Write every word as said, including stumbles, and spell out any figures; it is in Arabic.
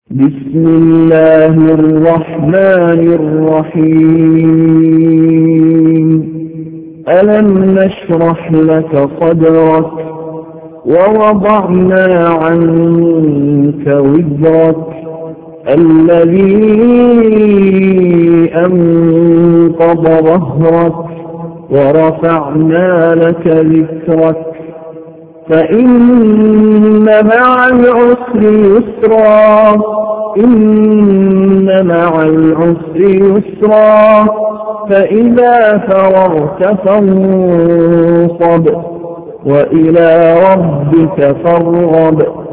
بسم الله الرحمن الرحيم ألم نشرح لك صدرك ووضعنا عنك وزرك الذي أنقض ظهرك ورفعنا لك ذكرك فإن مع العسر يسرا إن مع العسر يسرا فإذا فرغت فانصب وإلى ربك فارغب.